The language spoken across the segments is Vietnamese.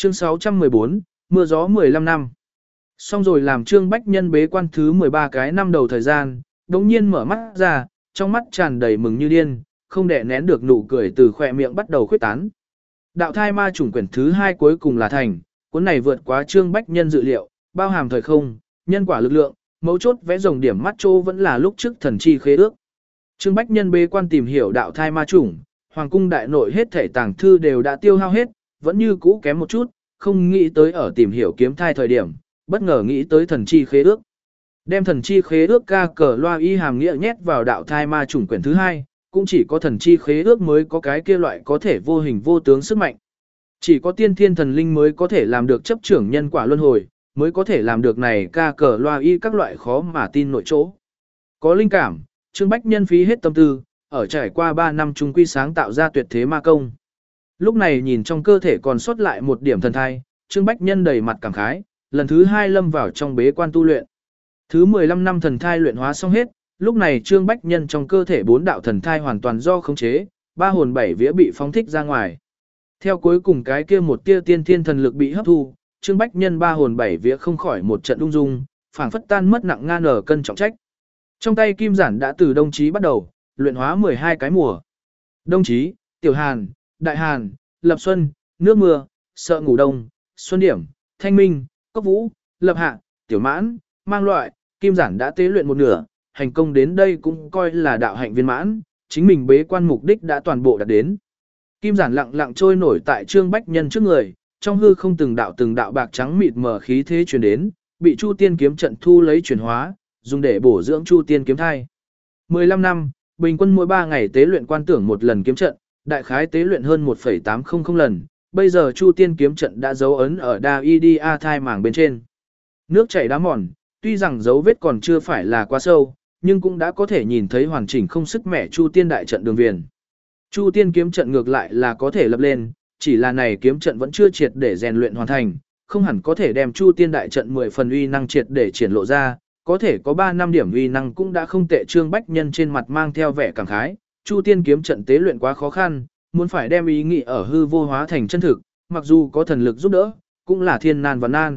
Chương 614, mưa gió 15 năm. Xong rồi làm Trương Bách Nhân bế quan thứ 13 cái năm đầu thời gian, đống nhiên mở mắt ra, trong mắt tràn đầy mừng như điên, không đè nén được nụ cười từ khỏe miệng bắt đầu khuyết tán. Đạo thai ma chủng quyển thứ 2 cuối cùng là thành, cuốn này vượt quá Trương Bách Nhân dự liệu, bao hàm thời không, nhân quả lực lượng, mấu chốt vẽ rồng điểm mắt trô vẫn là lúc trước thần chi khế ước. Trương Bách Nhân bế quan tìm hiểu đạo thai ma chủng, hoàng cung đại nội hết thể tàng thư đều đã tiêu hao hết, vẫn như cũ kém một chút, không nghĩ tới ở tìm hiểu kiếm thai thời điểm, bất ngờ nghĩ tới thần chi khế ước. Đem thần chi khế ước ca cờ loa y hàm nghĩa nhét vào đạo thai ma chủng quyển thứ 2, cũng chỉ có thần chi khế ước mới có cái kia loại có thể vô hình vô tướng sức mạnh. Chỉ có tiên thiên thần linh mới có thể làm được chấp trưởng nhân quả luân hồi, mới có thể làm được này ca cờ loa y các loại khó mà tin nội chỗ. Có linh cảm, Trương Bách Nhân phí hết tâm tư, ở trải qua 3 năm trung quy sáng tạo ra tuyệt thế ma công. Lúc này nhìn trong cơ thể còn sót lại một điểm thần thai, Trương Bách Nhân đầy mặt cảm khái, lần thứ 2 lâm vào trong bế quan tu luyện. Thứ 15 năm thần thai luyện hóa xong hết, lúc này Trương Bách Nhân trong cơ thể 4 đạo thần thai hoàn toàn do khống chế, 3 hồn 7 vía bị phóng thích ra ngoài. Theo cuối cùng cái kia một tia tiên thiên thần lực bị hấp thu, Trương Bách Nhân 3 hồn 7 vía không khỏi một trận ung dung, phảng phất tan mất nặng ngan ở cân trọng trách. Trong tay kim giản đã từ đồng chí bắt đầu, luyện hóa 12 cái mùa. Đồng chí, Tiểu Hàn, Đại Hàn, Lập Xuân, Nước Mưa, Sợ Ngủ Đông, Xuân Điểm, Thanh Minh, Cốc Vũ, Lập Hạ, Tiểu Mãn, Mang Loại, kim giản đã tế luyện một nửa, hành công đến đây cũng coi là đạo hạnh viên mãn, chính mình bế quan mục đích đã toàn bộ đạt đến. Kim giản lặng lặng trôi nổi tại Trương Bách Nhân trước người, trong hư không từng đạo bạc trắng mịt mờ khí thế truyền đến, bị Chu Tiên kiếm trận thu lấy chuyển hóa, dùng để bổ dưỡng Chu Tiên kiếm thai. 15 năm, bình quân mỗi 3 ngày tế luyện quan tưởng một lần kiếm trận, đại khái tế luyện hơn 1,800 lần, bây giờ Chu Tiên kiếm trận đã dấu ấn ở đa y a thai màng bên trên. Nước chảy đá mòn, tuy rằng dấu vết còn chưa phải là quá sâu, nhưng cũng đã có thể nhìn thấy hoàn chỉnh không sức mẻ Chu Tiên đại trận đường viền. Chu Tiên kiếm trận ngược lại là có thể lập lên, chỉ là này kiếm trận vẫn chưa triệt để rèn luyện hoàn thành, không hẳn có thể đem Chu Tiên đại trận 10 phần uy năng triệt để triển lộ ra, có thể có 3 năm điểm uy năng cũng đã không tệ. Trương Bách Nhân trên mặt mang theo vẻ cảm khái, Chu Tiên kiếm trận tế luyện quá khó khăn, muốn phải đem ý nghĩ ở hư vô hóa thành chân thực, mặc dù có thần lực giúp đỡ, cũng là thiên nan và nan.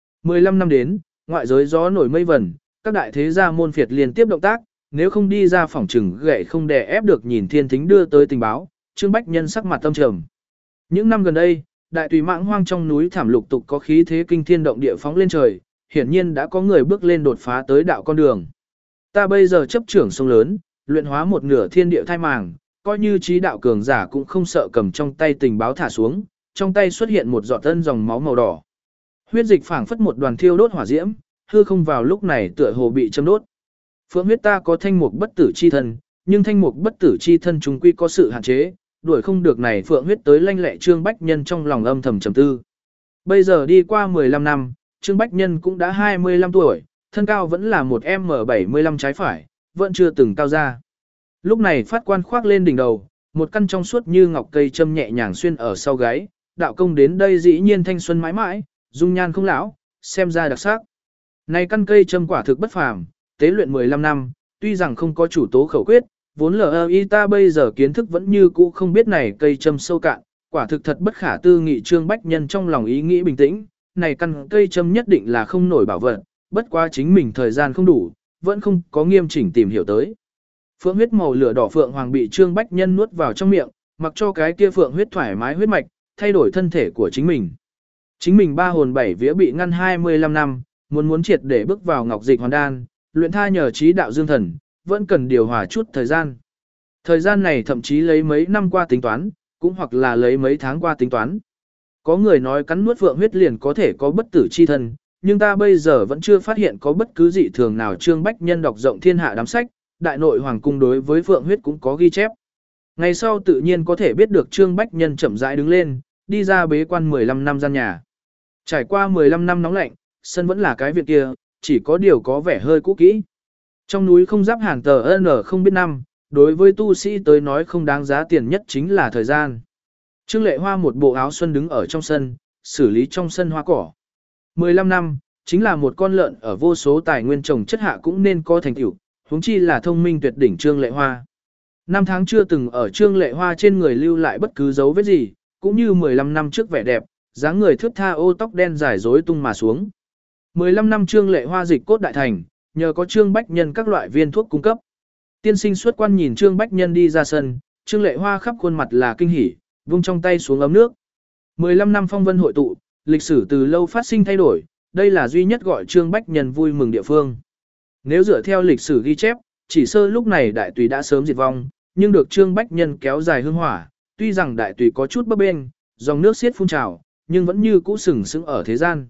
15 năm đến, ngoại giới gió nổi mây vẩn, các đại thế gia môn phiệt liên tiếp động tác, nếu không đi ra phòng trừng gậy không đè ép được nhìn thiên thính đưa tới tình báo, Trương Bách Nhân sắc mặt tâm trầm. Những năm gần đây, đại tùy mãng hoang trong núi thảm lục tục có khí thế kinh thiên động địa phóng lên trời, hiển nhiên đã có người bước lên đột phá tới đạo con đường. Ta bây giờ chấp trưởng sông lớn, luyện hóa một nửa thiên địa thai màng, coi như trí đạo cường giả cũng không sợ cầm trong tay tình báo thả xuống, trong tay xuất hiện một giọt tân dòng máu màu đỏ. Huyết dịch phảng phất một đoàn thiêu đốt hỏa diễm, hư không vào lúc này tựa hồ bị châm đốt. Phượng huyết ta có thanh mục bất tử chi thân, nhưng thanh mục bất tử chi thân chúng quy có sự hạn chế, đuổi không được này phượng huyết tới lanh lẹ. Trương Bách Nhân trong lòng âm thầm trầm tư. Bây giờ đi qua 15 năm, Trương Bách Nhân cũng đã 25 tuổi, thân cao vẫn là một M75 trái phải, vẫn chưa từng cao ra. Lúc này phát quan khoác lên đỉnh đầu, một căn trong suốt như ngọc cây châm nhẹ nhàng xuyên ở sau gáy, đạo công đến đây dĩ nhiên thanh xuân mãi mãi, dung nhan không lão, xem ra đặc sắc. Này căn cây châm quả thực bất phàm, tế luyện 15 năm, tuy rằng không có chủ tố khẩu quyết, vốn LI ta bây giờ kiến thức vẫn như cũ không biết này cây châm sâu cạn, quả thực thật bất khả tư nghị. Trương Bách Nhân trong lòng ý nghĩ bình tĩnh, này căn cây châm nhất định là không nổi bảo vật, bất quá chính mình thời gian không đủ, vẫn không có nghiêm chỉnh tìm hiểu tới. Phượng huyết màu lửa đỏ phượng hoàng bị Trương Bách Nhân nuốt vào trong miệng, mặc cho cái kia phượng huyết thoải mái huyết mạch, thay đổi thân thể của chính mình. Chính mình 3 hồn 7 vía bị ngăn 25 năm, muốn triệt để bước vào ngọc dịch hoàn đan, luyện tha nhờ trí đạo dương thần, vẫn cần điều hòa chút thời gian. Thời gian này thậm chí lấy mấy năm qua tính toán, cũng hoặc là lấy mấy tháng qua tính toán. Có người nói cắn nuốt phượng huyết liền có thể có bất tử chi thân, nhưng ta bây giờ vẫn chưa phát hiện có bất cứ dị thường nào. Trương Bách Nhân đọc rộng thiên hạ đám sách, đại nội hoàng cung đối với phượng huyết cũng có ghi chép. Ngày sau tự nhiên có thể biết được. Trương Bách Nhân chậm rãi đứng lên, đi ra bế quan 15 năm gian nhà. Trải qua 15 năm nóng lạnh, sân vẫn là cái việc kia, chỉ có điều có vẻ hơi cũ kỹ. Trong núi không giáp hàng tờ N không biết năm, đối với tu sĩ tới nói không đáng giá tiền nhất chính là thời gian. Trương Lệ Hoa một bộ áo xuân đứng ở trong sân, xử lý trong sân hoa cỏ. 15 năm, chính là một con lợn ở vô số tài nguyên trồng chất hạ cũng nên có thành tựu, huống chi là thông minh tuyệt đỉnh Trương Lệ Hoa. 5 tháng chưa từng ở Trương Lệ Hoa trên người lưu lại bất cứ dấu vết gì, cũng như 15 năm trước vẻ đẹp, dáng người thướt tha ô tóc đen dài rối tung mà xuống. 15 năm Trương Lệ Hoa dịch cốt đại thành, nhờ có Trương Bách Nhân các loại viên thuốc cung cấp. Tiên sinh xuất quan nhìn Trương Bách Nhân đi ra sân, Trương Lệ Hoa khắp khuôn mặt là kinh hỉ, vung trong tay xuống ấm nước. 15 năm phong vân hội tụ, lịch sử từ lâu phát sinh thay đổi, đây là duy nhất gọi Trương Bách Nhân vui mừng địa phương. Nếu dựa theo lịch sử ghi chép, chỉ sơ lúc này đại tùy đã sớm diệt vong, nhưng được Trương Bách Nhân kéo dài hương hỏa, tuy rằng đại tùy có chút bấp bênh, dòng nước xiết phun trào, nhưng vẫn như cũ sừng sững ở thế gian.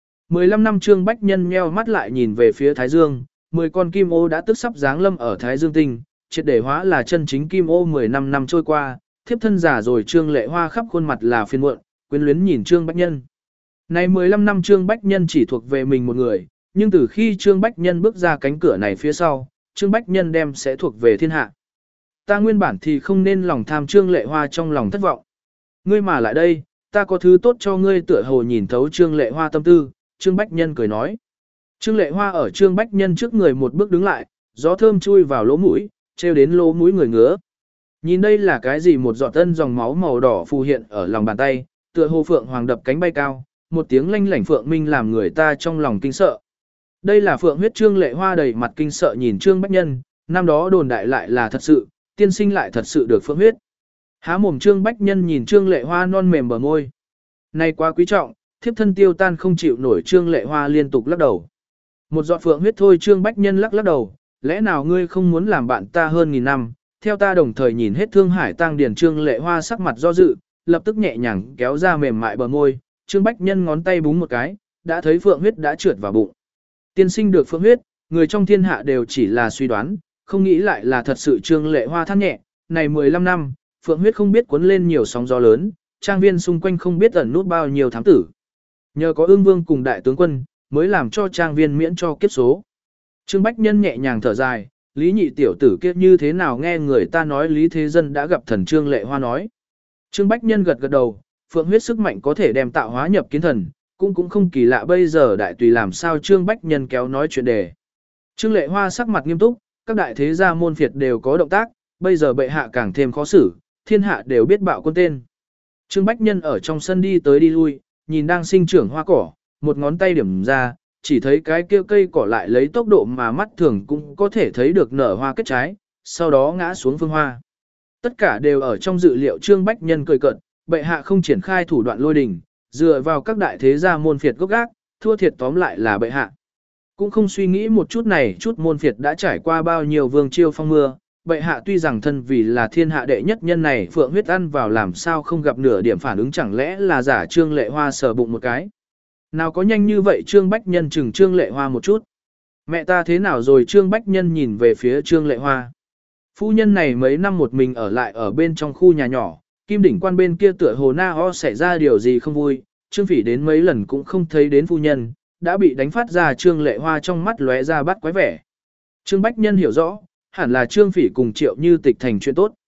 15 năm Trương Bách Nhân nheo mắt lại nhìn về phía Thái Dương, 10 con kim ô đã tức sắp giáng lâm ở Thái Dương tinh, triệt để hóa là chân chính kim ô. 15 năm trôi qua, thiếp thân giả rồi Trương Lệ Hoa khắp khuôn mặt là phiền muộn, quyến luyến nhìn Trương Bách Nhân. Này 15 năm Trương Bách Nhân chỉ thuộc về mình một người, nhưng từ khi Trương Bách Nhân bước ra cánh cửa này phía sau, Trương Bách Nhân đem sẽ thuộc về thiên hạ. Ta nguyên bản thì không nên lòng tham Trương Lệ Hoa trong lòng thất vọng. Ngươi mà lại đây, ta có thứ tốt cho ngươi. Tựa hồ nhìn thấu Trương Lệ Hoa tâm tư, Trương Bách Nhân cười nói. Trương Lệ Hoa ở Trương Bách Nhân trước người một bước đứng lại, gió thơm chui vào lỗ mũi, treo đến lỗ mũi người ngứa. Nhìn đây là cái gì? Một giọt tân dòng máu màu đỏ phù hiện ở lòng bàn tay, tựa hồ phượng hoàng đập cánh bay cao, một tiếng lanh lảnh phượng minh làm người ta trong lòng kinh sợ. Đây là phượng huyết. Trương Lệ Hoa đầy mặt kinh sợ nhìn Trương Bách Nhân, năm đó đồn đại lại là thật sự, tiên sinh lại thật sự được phượng huyết. Há mồm Trương Bách Nhân nhìn Trương Lệ Hoa non mềm bờ môi. Này quá quý trọng, thiếp thân tiêu tan không chịu nổi. Trương Lệ Hoa liên tục lắc đầu. Một giọt phượng huyết thôi. Trương Bách Nhân lắc đầu, lẽ nào ngươi không muốn làm bạn ta hơn nghìn năm, theo ta đồng thời nhìn hết Thương Hải tang điền. Trương Lệ Hoa sắc mặt do dự, lập tức nhẹ nhàng kéo ra mềm mại bờ môi. Trương Bách Nhân ngón tay búng một cái, đã thấy phượng huyết đã trượt vào bụng. Tiên sinh được phượng huyết, người trong thiên hạ đều chỉ là suy đoán, không nghĩ lại là thật sự. Trương Lệ Hoa than nhẹ, này 15 năm, phượng huyết không biết cuốn lên nhiều sóng gió lớn, trang viên xung quanh không biết ẩn nút bao nhiêu thám tử. Nhờ có Ưng Vương cùng đại tướng quân, mới làm cho trang viên miễn cho kiếp số. Trương Bách Nhân nhẹ nhàng thở dài, Lý nhị tiểu tử kia như thế nào nghe người ta nói Lý Thế Dân đã gặp thần. Trương Lệ Hoa nói. Trương Bách Nhân gật gật đầu, phượng huyết sức mạnh có thể đem tạo hóa nhập kiến thần, cũng không kỳ lạ. Bây giờ đại tùy làm sao? Trương Bách Nhân kéo nói chuyện đề. Trương Lệ Hoa sắc mặt nghiêm túc, các đại thế gia môn phiệt đều có động tác, bây giờ bệ hạ càng thêm khó xử, thiên hạ đều biết bạo quân tên. Trương Bách Nhân ở trong sân đi tới đi lui, nhìn đang sinh trưởng hoa cỏ, một ngón tay điểm ra, chỉ thấy cái kia cây cỏ lại lấy tốc độ mà mắt thường cũng có thể thấy được nở hoa kết trái, sau đó ngã xuống phương hoa. Tất cả đều ở trong dự liệu. Trương Bách Nhân cười cợt, bệ hạ không triển khai thủ đoạn lôi đình, dựa vào các đại thế gia môn phiệt gốc gác, thua thiệt tóm lại là bệ hạ. Cũng không suy nghĩ một chút này chút môn phiệt đã trải qua bao nhiêu vương chiêu phong mưa, bệ hạ tuy rằng thân vì là thiên hạ đệ nhất nhân này phượng huyết ăn vào làm sao không gặp nửa điểm phản ứng, chẳng lẽ là giả? Trương Lệ Hoa sờ bụng một cái. Nào có nhanh như vậy? Trương Bách Nhân chừng Trương Lệ Hoa một chút. Mẹ ta thế nào rồi? Trương Bách Nhân nhìn về phía Trương Lệ Hoa. Phu nhân này mấy năm một mình ở lại ở bên trong khu nhà nhỏ, Kim Đỉnh Quan bên kia tựa hồ na ho xảy ra điều gì không vui, Trương Phỉ đến mấy lần cũng không thấy đến phu nhân, đã bị đánh phát ra. Trương Lệ Hoa trong mắt lóe ra bắt quái vẻ. Trương Bách Nhân hiểu rõ, hẳn là Trương Phỉ cùng Triệu Như Tịch thành chuyện tốt.